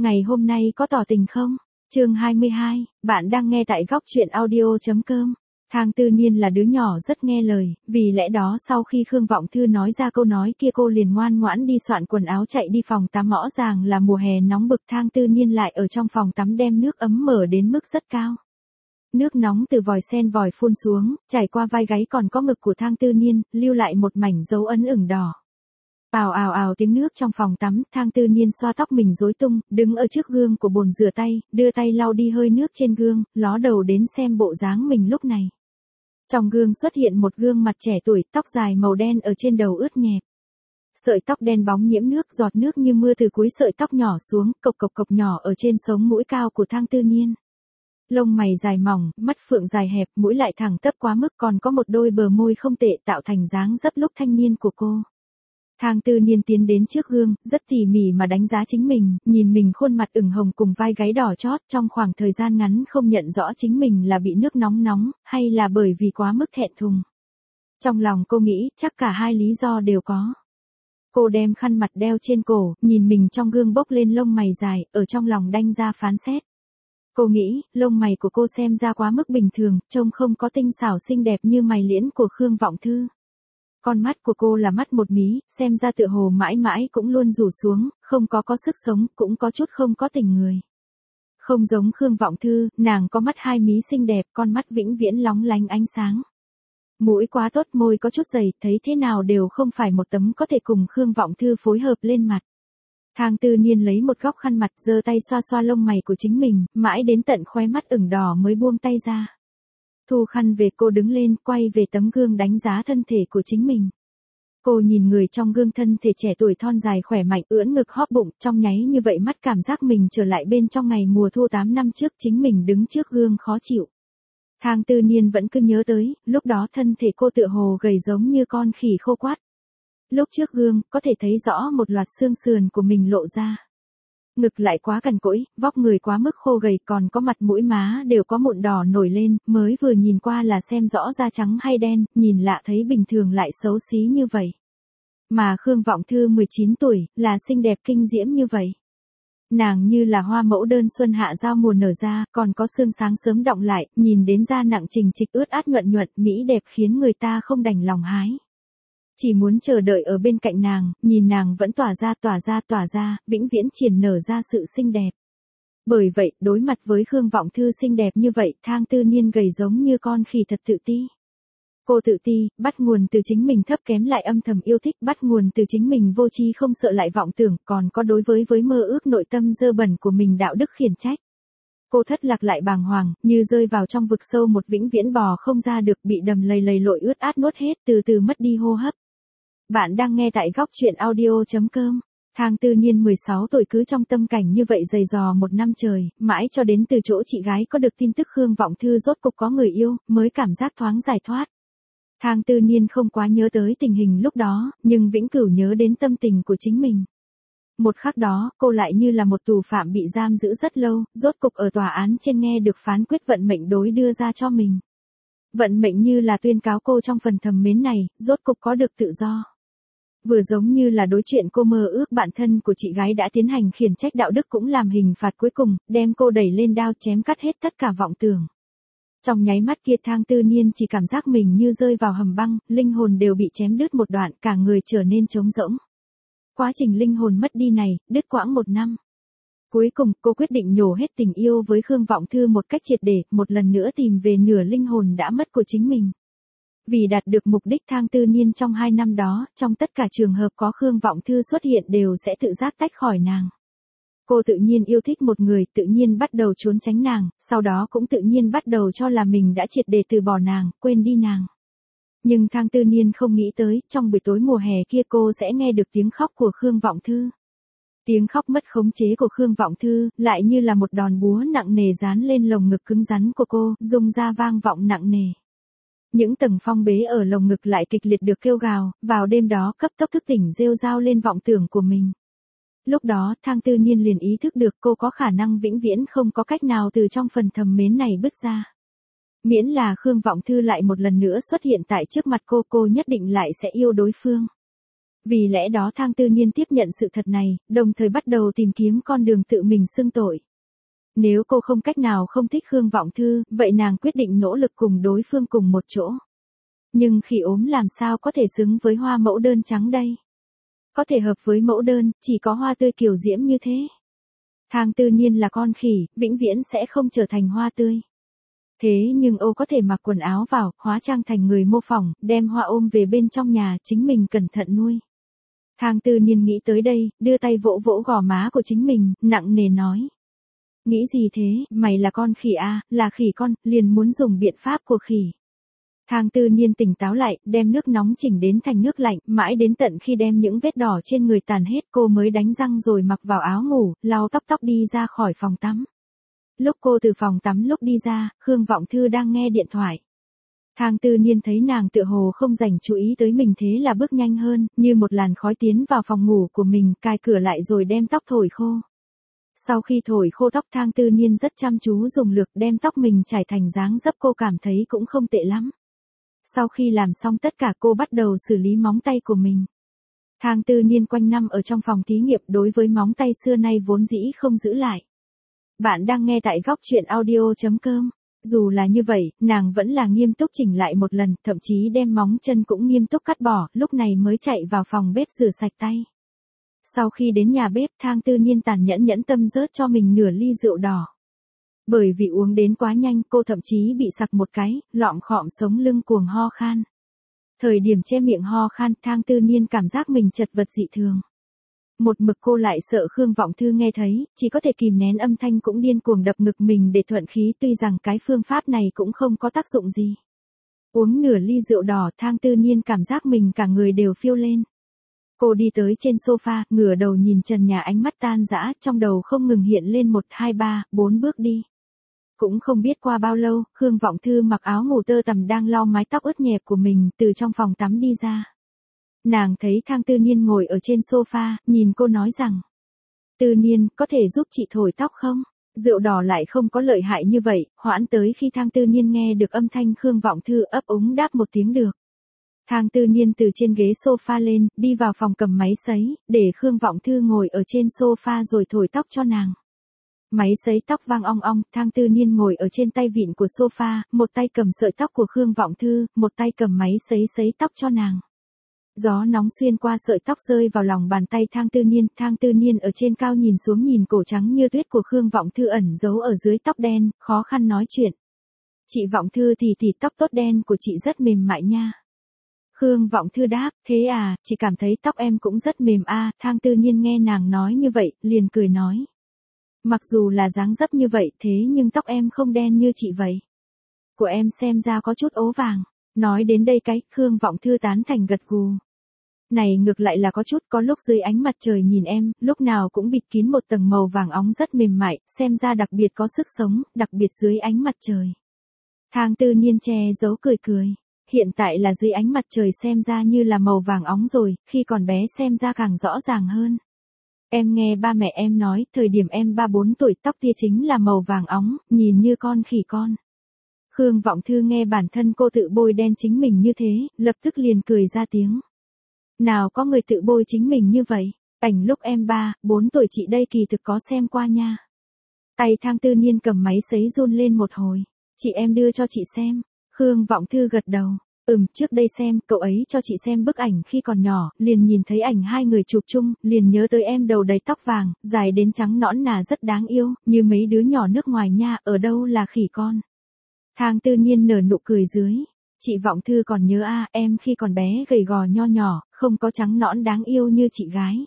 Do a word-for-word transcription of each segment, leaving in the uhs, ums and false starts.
ngày hôm nay có tỏ tình không? Chương hai mươi hai, bạn đang nghe tại góc truyện audio chấm com. Thang Tư Niên là đứa nhỏ rất nghe lời, vì lẽ đó sau khi Khương Vọng Thư nói ra câu nói kia cô liền ngoan ngoãn đi soạn quần áo chạy đi phòng tắm. Rõ ràng là mùa hè nóng bực, Thang Tư Niên lại ở trong phòng tắm đem nước ấm mở đến mức rất cao. Nước nóng từ vòi sen vòi phun xuống, chảy qua vai gáy còn có ngực của Thang Tư Niên, lưu lại một mảnh dấu ấn ửng đỏ. Ào ào ào tiếng nước trong phòng tắm, Thang Tư Niên xoa tóc mình rối tung, đứng ở trước gương của bồn rửa tay, đưa tay lau đi hơi nước trên gương, ló đầu đến xem bộ dáng mình lúc này. Trong gương xuất hiện một gương mặt trẻ tuổi, tóc dài màu đen ở trên đầu ướt nhẹp. Sợi tóc đen bóng nhiễm nước, giọt nước như mưa từ cuối sợi tóc nhỏ xuống, cộc cộc cộc nhỏ ở trên sống mũi cao của Thang Tư Niên. Lông mày dài mỏng, mắt phượng dài hẹp, mũi lại thẳng tắp quá mức, còn có một đôi bờ môi không tệ tạo thành dáng dấp lúc thanh niên của cô. Thang Tư Niên tiến đến trước gương, rất tỉ mỉ mà đánh giá chính mình, nhìn mình khuôn mặt ửng hồng cùng vai gáy đỏ chót, trong khoảng thời gian ngắn không nhận rõ chính mình là bị nước nóng nóng, hay là bởi vì quá mức thẹn thùng. Trong lòng cô nghĩ, chắc cả hai lý do đều có. Cô đem khăn mặt đeo trên cổ, nhìn mình trong gương bốc lên lông mày dài, ở trong lòng đanh ra phán xét. Cô nghĩ, lông mày của cô xem ra quá mức bình thường, trông không có tinh xảo xinh đẹp như mày liễn của Khương Vọng Thư. Con mắt của cô là mắt một mí, xem ra tựa hồ mãi mãi cũng luôn rủ xuống, không có có sức sống, cũng có chút không có tình người. Không giống Khương Vọng Thư, nàng có mắt hai mí xinh đẹp, con mắt vĩnh viễn lóng lánh ánh sáng. Mũi quá tốt, môi có chút dày, thấy thế nào đều không phải một tấm có thể cùng Khương Vọng Thư phối hợp lên mặt. Thang Tư Niên lấy một góc khăn mặt, giơ tay xoa xoa lông mày của chính mình, mãi đến tận khóe mắt ửng đỏ mới buông tay ra. Thu khăn về, cô đứng lên, quay về tấm gương đánh giá thân thể của chính mình. Cô nhìn người trong gương, thân thể trẻ tuổi thon dài khỏe mạnh, ưỡn ngực hóp bụng, trong nháy như vậy mắt cảm giác mình trở lại bên trong ngày mùa thu tám năm trước, chính mình đứng trước gương khó chịu. Thang Tư Niên vẫn cứ nhớ tới, lúc đó thân thể cô tựa hồ gầy giống như con khỉ khô quắt. Lúc trước gương, có thể thấy rõ một loạt xương sườn của mình lộ ra. Ngực lại quá cằn cỗi, vóc người quá mức khô gầy, còn có mặt mũi má đều có mụn đỏ nổi lên, mới vừa nhìn qua là xem rõ da trắng hay đen, nhìn lạ thấy bình thường lại xấu xí như vậy. Mà Khương Vọng Thư mười chín tuổi, là xinh đẹp kinh diễm như vậy. Nàng như là hoa mẫu đơn xuân hạ giao mùa nở ra, còn có xương sáng sớm đọng lại, nhìn đến da nặng trình trịch ướt át nhuận nhuận, mỹ đẹp khiến người ta không đành lòng hái. Chỉ muốn chờ đợi ở bên cạnh nàng, nhìn nàng vẫn tỏa ra tỏa ra tỏa ra, vĩnh viễn triển nở ra sự xinh đẹp. Bởi vậy, đối mặt với Khương Vọng Thư xinh đẹp như vậy, Thang Tư Niên gầy giống như con khỉ thật tự ti. Cô tự ti, bắt nguồn từ chính mình thấp kém lại âm thầm yêu thích, bắt nguồn từ chính mình vô tri không sợ lại vọng tưởng, còn có đối với với mơ ước nội tâm dơ bẩn của mình đạo đức khiển trách. Cô thất lạc lại bàng hoàng, như rơi vào trong vực sâu một vĩnh viễn bò không ra được, bị đầm lầy lầy lội ướt át nuốt hết, từ từ mất đi hô hấp. Bạn đang nghe tại góc truyện audio chấm com. Thang Tư Niên mười sáu tuổi cứ trong tâm cảnh như vậy dày dò một năm trời, mãi cho đến từ chỗ chị gái có được tin tức Khương Vọng Thư rốt cục có người yêu, mới cảm giác thoáng giải thoát. Thang Tư Niên không quá nhớ tới tình hình lúc đó, nhưng vĩnh cửu nhớ đến tâm tình của chính mình. Một khắc đó, cô lại như là một tù phạm bị giam giữ rất lâu, rốt cục ở tòa án trên nghe được phán quyết vận mệnh đối đưa ra cho mình. Vận mệnh như là tuyên cáo cô trong phần thầm mến này, rốt cục có được tự do. Vừa giống như là đối chuyện cô mơ ước, bạn thân của chị gái đã tiến hành khiển trách đạo đức cũng làm hình phạt cuối cùng, đem cô đẩy lên đao chém cắt hết tất cả vọng tưởng. Trong nháy mắt kia Thang Tư Niên chỉ cảm giác mình như rơi vào hầm băng, linh hồn đều bị chém đứt một đoạn, cả người trở nên trống rỗng. Quá trình linh hồn mất đi này, đứt quãng một năm. Cuối cùng, cô quyết định nhổ hết tình yêu với Khương Vọng Thư một cách triệt để, một lần nữa tìm về nửa linh hồn đã mất của chính mình. Vì đạt được mục đích, Thang Tư Niên trong hai năm đó, trong tất cả trường hợp có Khương Vọng Thư xuất hiện đều sẽ tự giác tách khỏi nàng. Cô tự nhiên yêu thích một người, tự nhiên bắt đầu trốn tránh nàng, sau đó cũng tự nhiên bắt đầu cho là mình đã triệt để từ bỏ nàng, quên đi nàng. Nhưng Thang Tư Niên không nghĩ tới, trong buổi tối mùa hè kia cô sẽ nghe được tiếng khóc của Khương Vọng Thư. Tiếng khóc mất khống chế của Khương Vọng Thư, lại như là một đòn búa nặng nề dán lên lồng ngực cứng rắn của cô, rung ra vang vọng nặng nề. Những tầng phong bế ở lồng ngực lại kịch liệt được kêu gào, vào đêm đó cấp tốc thức tỉnh rêu rao lên vọng tưởng của mình. Lúc đó, Thang Tư Niên liền ý thức được cô có khả năng vĩnh viễn không có cách nào từ trong phần thầm mến này bứt ra. Miễn là Khương Vọng Thư lại một lần nữa xuất hiện tại trước mặt cô, cô nhất định lại sẽ yêu đối phương. Vì lẽ đó Thang Tư Niên tiếp nhận sự thật này, đồng thời bắt đầu tìm kiếm con đường tự mình xưng tội. Nếu cô không cách nào không thích Khương Vọng Thư, vậy nàng quyết định nỗ lực cùng đối phương cùng một chỗ. Nhưng khỉ ốm làm sao có thể xứng với hoa mẫu đơn trắng đây? Có thể hợp với mẫu đơn, chỉ có hoa tươi kiều diễm như thế. Thang Tư Niên là con khỉ, vĩnh viễn sẽ không trở thành hoa tươi. Thế nhưng ô có thể mặc quần áo vào, hóa trang thành người mô phỏng, đem hoa ôm về bên trong nhà, chính mình cẩn thận nuôi. Thang Tư Niên nghĩ tới đây, đưa tay vỗ vỗ gò má của chính mình, nặng nề nói. Nghĩ gì thế, mày là con khỉ à, là khỉ con, liền muốn dùng biện pháp của khỉ. Thang Tư Niên tỉnh táo lại, đem nước nóng chỉnh đến thành nước lạnh, mãi đến tận khi đem những vết đỏ trên người tàn hết cô mới đánh răng rồi mặc vào áo ngủ, lau tóc tóc đi ra khỏi phòng tắm. Lúc cô từ phòng tắm lúc đi ra, Khương Vọng Thư đang nghe điện thoại. Thang Tư Niên thấy nàng tựa hồ không dành chú ý tới mình thế là bước nhanh hơn, như một làn khói tiến vào phòng ngủ của mình, cài cửa lại rồi đem tóc thổi khô. Sau khi thổi khô tóc Thang Tư Niên rất chăm chú dùng lược đem tóc mình trải thành dáng dấp cô cảm thấy cũng không tệ lắm. Sau khi làm xong tất cả cô bắt đầu xử lý móng tay của mình. Thang Tư Niên quanh năm ở trong phòng thí nghiệm đối với móng tay xưa nay vốn dĩ không giữ lại. Bạn đang nghe tại góc truyện audio chấm com. Dù là như vậy, nàng vẫn là nghiêm túc chỉnh lại một lần, thậm chí đem móng chân cũng nghiêm túc cắt bỏ, lúc này mới chạy vào phòng bếp rửa sạch tay. Sau khi đến nhà bếp Thang Tư Niên tàn nhẫn nhẫn tâm rớt cho mình nửa ly rượu đỏ. Bởi vì uống đến quá nhanh cô thậm chí bị sặc một cái, lọm khọm sống lưng cuồng ho khan. Thời điểm che miệng ho khan Thang Tư Niên cảm giác mình chật vật dị thường. Một mực cô lại sợ Khương Vọng Thư nghe thấy, chỉ có thể kìm nén âm thanh cũng điên cuồng đập ngực mình để thuận khí tuy rằng cái phương pháp này cũng không có tác dụng gì. Uống nửa ly rượu đỏ Thang Tư Niên cảm giác mình cả người đều phiêu lên. Cô đi tới trên sofa, ngửa đầu nhìn trần nhà ánh mắt tan rã, trong đầu không ngừng hiện lên một, hai, ba, bốn bước đi. Cũng không biết qua bao lâu, Khương Vọng Thư mặc áo ngủ tơ tằm đang lau mái tóc ướt nhẹp của mình từ trong phòng tắm đi ra. Nàng thấy Thang Tư Niên ngồi ở trên sofa, nhìn cô nói rằng. Tư Niên, có thể giúp chị thổi tóc không? Rượu đỏ lại không có lợi hại như vậy, hoãn tới khi Thang Tư Niên nghe được âm thanh Khương Vọng Thư ấp úng đáp một tiếng được. Thang Tư Niên từ trên ghế sofa lên, đi vào phòng cầm máy sấy, để Khương Vọng Thư ngồi ở trên sofa rồi thổi tóc cho nàng. Máy sấy tóc vang ong ong, Thang Tư Niên ngồi ở trên tay vịn của sofa, một tay cầm sợi tóc của Khương Vọng Thư, một tay cầm máy sấy sấy tóc cho nàng. Gió nóng xuyên qua sợi tóc rơi vào lòng bàn tay Thang Tư Niên, Thang Tư Niên ở trên cao nhìn xuống nhìn cổ trắng như tuyết của Khương Vọng Thư ẩn giấu ở dưới tóc đen, khó khăn nói chuyện. Chị Vọng Thư thì thì tóc tốt đen của chị rất mềm mại nha. Khương Vọng Thư đáp, thế à, chị cảm thấy tóc em cũng rất mềm a. À. Thang Tư Niên nghe nàng nói như vậy, liền cười nói. Mặc dù là dáng dấp như vậy thế nhưng tóc em không đen như chị vậy. Của em xem ra có chút ố vàng. Nói đến đây cái, Khương Vọng Thư tán thành gật gù. Này ngược lại là có chút, có lúc dưới ánh mặt trời nhìn em, lúc nào cũng bịt kín một tầng màu vàng óng rất mềm mại, xem ra đặc biệt có sức sống, đặc biệt dưới ánh mặt trời. Thang Tư Niên che giấu cười cười. Hiện tại là dưới ánh mặt trời xem ra như là màu vàng óng rồi, khi còn bé xem ra càng rõ ràng hơn. Em nghe ba mẹ em nói, thời điểm em ba bốn tuổi tóc tia chính là màu vàng óng, nhìn như con khỉ con. Khương Vọng Thư nghe bản thân cô tự bôi đen chính mình như thế, lập tức liền cười ra tiếng. Nào có người tự bôi chính mình như vậy, ảnh lúc em ba, bốn tuổi chị đây kỳ thực có xem qua nha. Tay Thang Tư Niên cầm máy sấy run lên một hồi, chị em đưa cho chị xem. Khương Vọng Thư gật đầu, ừm trước đây xem, cậu ấy cho chị xem bức ảnh khi còn nhỏ, liền nhìn thấy ảnh hai người chụp chung, liền nhớ tới em đầu đầy tóc vàng, dài đến trắng nõn nà rất đáng yêu, như mấy đứa nhỏ nước ngoài nha, ở đâu là khỉ con. Thang Tư Niên nở nụ cười dưới, chị Vọng Thư còn nhớ a, à, em khi còn bé gầy gò nho nhỏ, không có trắng nõn đáng yêu như chị gái.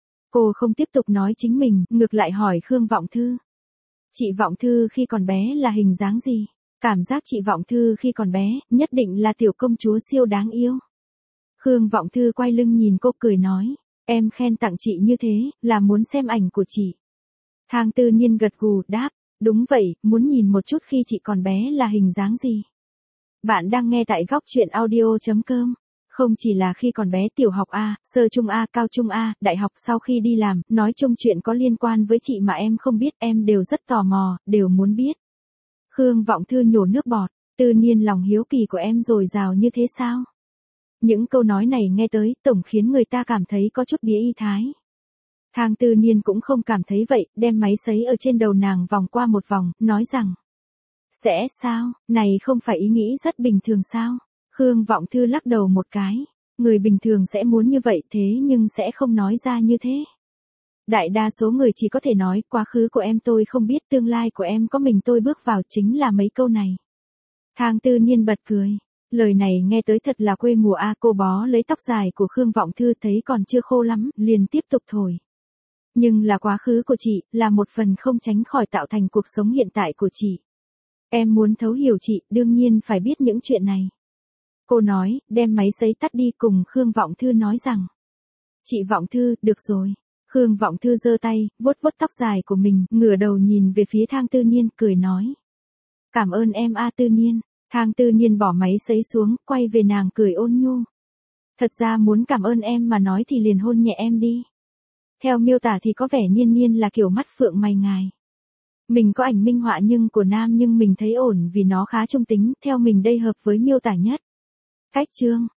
Cô không tiếp tục nói chính mình, ngược lại hỏi Khương Vọng Thư. Chị Vọng Thư khi còn bé là hình dáng gì? Cảm giác chị Vọng Thư khi còn bé, nhất định là tiểu công chúa siêu đáng yêu. Khương Vọng Thư quay lưng nhìn cô cười nói, em khen tặng chị như thế, là muốn xem ảnh của chị. Thang Tư Niên gật gù, đáp, đúng vậy, muốn nhìn một chút khi chị còn bé là hình dáng gì. Bạn đang nghe tại góc truyện audio chấm com. Không chỉ là khi còn bé tiểu học A, sơ trung A, cao trung A, đại học sau khi đi làm, nói chung chuyện có liên quan với chị mà em không biết em đều rất tò mò, đều muốn biết. Khương Vọng Thư nhổ nước bọt, Tư Niên lòng hiếu kỳ của em dồi dào như thế sao? Những câu nói này nghe tới tổng khiến người ta cảm thấy có chút bía y thái. Thang Tư Niên cũng không cảm thấy vậy, đem máy sấy ở trên đầu nàng vòng qua một vòng, nói rằng. Sẽ sao, này không phải ý nghĩ rất bình thường sao? Khương Vọng Thư lắc đầu một cái. Người bình thường sẽ muốn như vậy thế nhưng sẽ không nói ra như thế. Đại đa số người chỉ có thể nói quá khứ của em tôi không biết, tương lai của em có mình tôi bước vào, chính là mấy câu này. Thang Tư Niên bật cười. Lời này nghe tới thật là quê mùa a. Cô bó lấy tóc dài của Khương Vọng Thư thấy còn chưa khô lắm, liền tiếp tục thổi. Nhưng là quá khứ của chị, là một phần không tránh khỏi tạo thành cuộc sống hiện tại của chị. Em muốn thấu hiểu chị, đương nhiên phải biết những chuyện này. Cô nói, đem máy sấy tắt đi, cùng Khương Vọng Thư nói rằng. Chị Vọng Thư, được rồi. Khương Vọng Thư giơ tay, vuốt vuốt tóc dài của mình, ngửa đầu nhìn về phía Thang Tư Niên, cười nói. Cảm ơn em a Tư Niên. Thang Tư Niên bỏ máy sấy xuống, quay về nàng cười ôn nhu. Thật ra muốn cảm ơn em mà nói thì liền hôn nhẹ em đi. Theo miêu tả thì có vẻ Niên Niên là kiểu mắt phượng mày ngài. Mình có ảnh minh họa nhưng của nam nhưng mình thấy ổn vì nó khá trung tính, theo mình đây hợp với miêu tả nhất. Cách chương